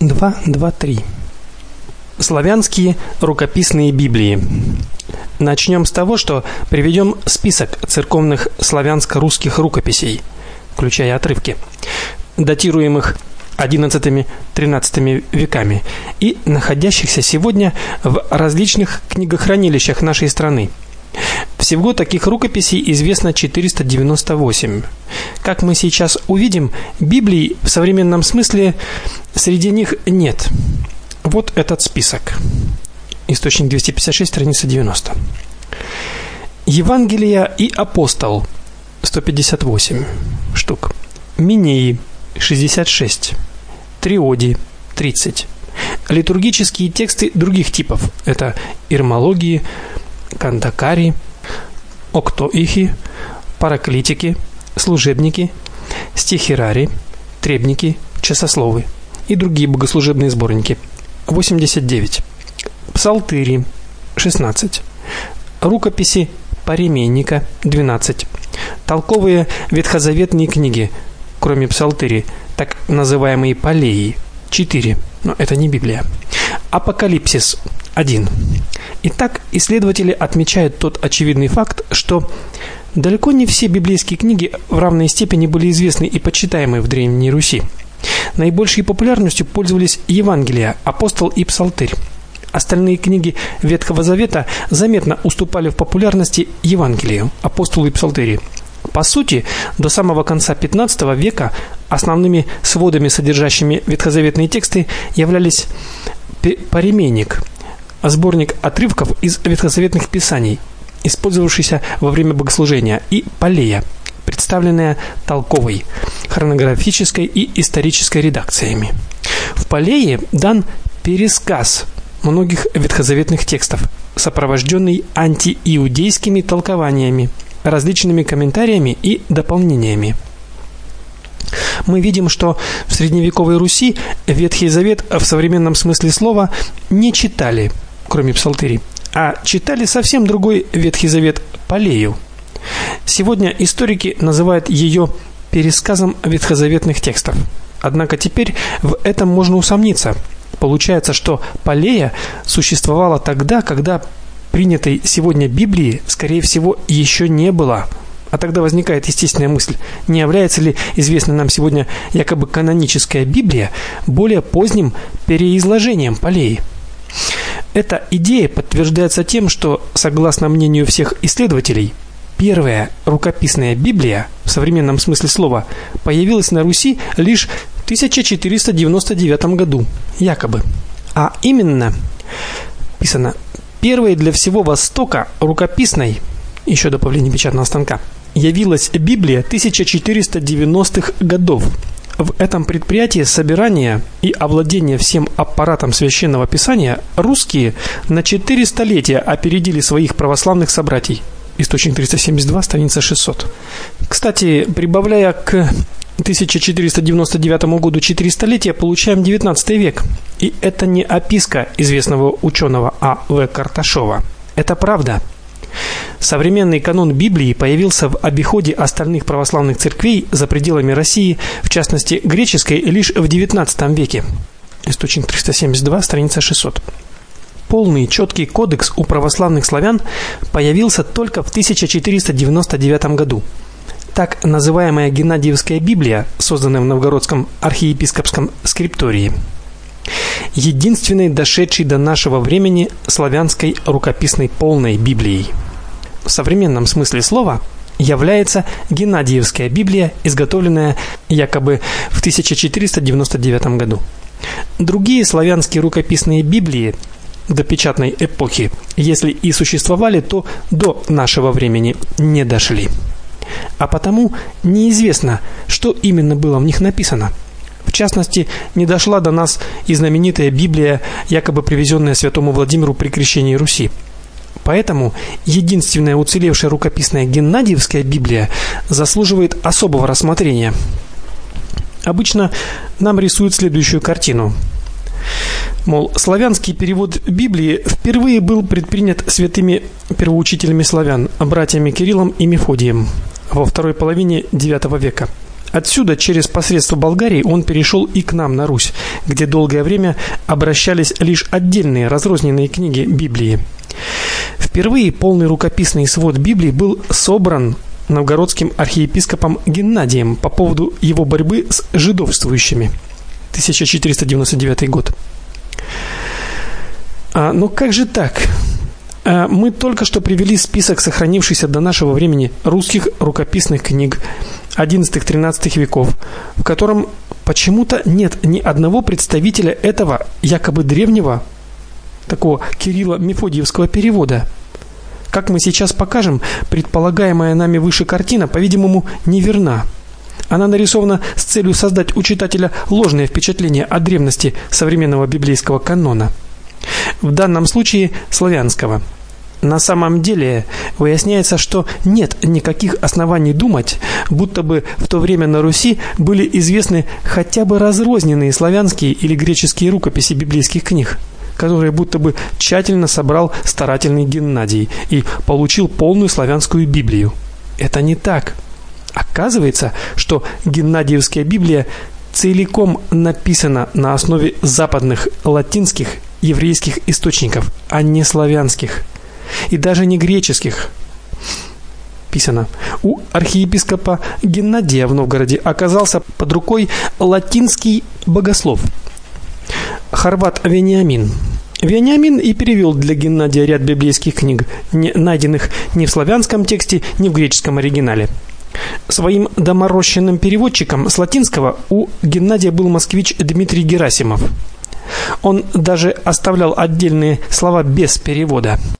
2.2.3. Славянские рукописные Библии. Начнем с того, что приведем список церковных славянско-русских рукописей, включая отрывки, датируемых XI-XIII веками и находящихся сегодня в различных книгохранилищах нашей страны. Всего таких рукописей известно 498. Как мы сейчас увидим, Библии в современном смысле среди них нет. Вот этот список. Источник 256, страница 90. Евангелия и апостол 158 штук. Минеи 66. Триоди 30. Литургические тексты других типов. Это ирмологии, кандакари, октоихи, параклитики, служебники, стихирари, требники, часословы и другие богослужебные сборники. 89. Псалтыри 16. Рукописи Паременника 12. Толковые ветхозаветные книги, кроме Псалтыри, так называемые Полеи 4. Но это не Библия. Апокалипсис 1. Итак, исследователи отмечают тот очевидный факт, что далеко не все библейские книги в равной степени были известны и почитаемы в Древней Руси. Наибольшей популярностью пользовались Евангелия, апостол и Псалтырь. Остальные книги Ветхого Завета заметно уступали в популярности Евангелию, апостолу и Псалтыри. По сути, до самого конца XV века основными сводами, содержащими ветхозаветные тексты, являлись Паременник, сборник отрывков из ветхозаветных писаний, использовавшийся во время богослужения, и Полея, представленная толковой, хронографической и исторической редакциями. В Полее дан пересказ многих ветхозаветных текстов, сопровожденный антииудейскими толкованиями, различными комментариями и дополнениями. Мы видим, что в средневековой Руси Ветхий Завет в современном смысле слова не читали, кроме Псалтыри, а читали совсем другой Ветхий Завет Полею. Сегодня историки называют ее пересказом ветхозаветных текстов. Однако теперь в этом можно усомниться. Получается, что Полея существовала тогда, когда принятой сегодня Библии, скорее всего, еще не было. А тогда возникает естественная мысль: не является ли известная нам сегодня якобы каноническая Библия более поздним переизложением Полеи? Эта идея подтверждается тем, что, согласно мнению всех исследователей, первая рукописная Библия в современном смысле слова появилась на Руси лишь в 1499 году, якобы. А именно, писано: первой для всего Востока рукописной, еще до появления печатного станка, явилась Библия 1490-х годов. В этом предприятии собирания и овладения всем аппаратом священного писания русские на 4 столетия опередили своих православных собратьей. Источник 372, страница 600. Кстати, прибавляя к 1499 году 4 столетия, получаем 19 век. И это не описка известного ученого А.В. Карташова. Это правда. Современный канон Библии появился в обиходе остальных православных церквей за пределами России, в частности греческой, лишь в XIX веке. Источник 372, страница 600. Полный четкий кодекс у православных славян появился только в 1499 году. Так называемая Геннадиевская Библия, созданная в Новгородском архиепископском скриптории, единственной дошедшей до нашего времени славянской рукописной полной Библией. В современном смысле слова является Геннадиевская Библия, изготовленная якобы в 1499 году. Другие славянские рукописные Библии до печатной эпохи, если и существовали, то до нашего времени не дошли. А потому неизвестно, что именно было в них написано. В частности, не дошла до нас и знаменитая Библия, якобы привезенная святому Владимиру при крещении Руси. Поэтому единственная уцелевшая рукописная Геннадиевская Библия заслуживает особого рассмотрения. Обычно нам рисуют следующую картину. Мол, славянский перевод Библии впервые был предпринят святыми первоучителями славян, братьями Кириллом и Мефодием во второй половине IX века. Отсюда, через посредство Болгарии, он перешел и к нам на Русь, где долгое время обращались лишь отдельные разрозненные книги Библии. Впервые полный рукописный свод Библии был собран новгородским архиепископом Геннадием по поводу его борьбы с жидовствующими. 1499 год. Но как же так? Мы только что привели список сохранившихся до нашего времени русских рукописных книг XI-XIII веков, в котором почему-то нет ни одного представителя этого якобы древнего такого Кирилло-Мефодиевского перевода. Как мы сейчас покажем, предполагаемая нами выше картина, по-видимому, неверна. Она нарисована с целью создать у читателя ложное впечатление о древности современного библейского канона. В данном случае славянского. На самом деле выясняется, что нет никаких оснований думать, будто бы в то время на Руси были известны хотя бы разрозненные славянские или греческие рукописи библейских книг, которые будто бы тщательно собрал старательный Геннадий и получил полную славянскую Библию. Это не так. Оказывается, что Геннадиевская Библия целиком написана на основе западных латинских, еврейских источников, а не славянских. И даже не греческих. Писано: у архиепископа Геннадия в Новгороде оказался под рукой латинский богослов, хорват Вениамин. Вениамин и перевел для Геннадия ряд библейских книг, найденных ни в славянском тексте, ни в греческом оригинале. Своим доморощенным переводчиком с латинского у Геннадия был москвич Дмитрий Герасимов. Он даже оставлял отдельные слова без перевода.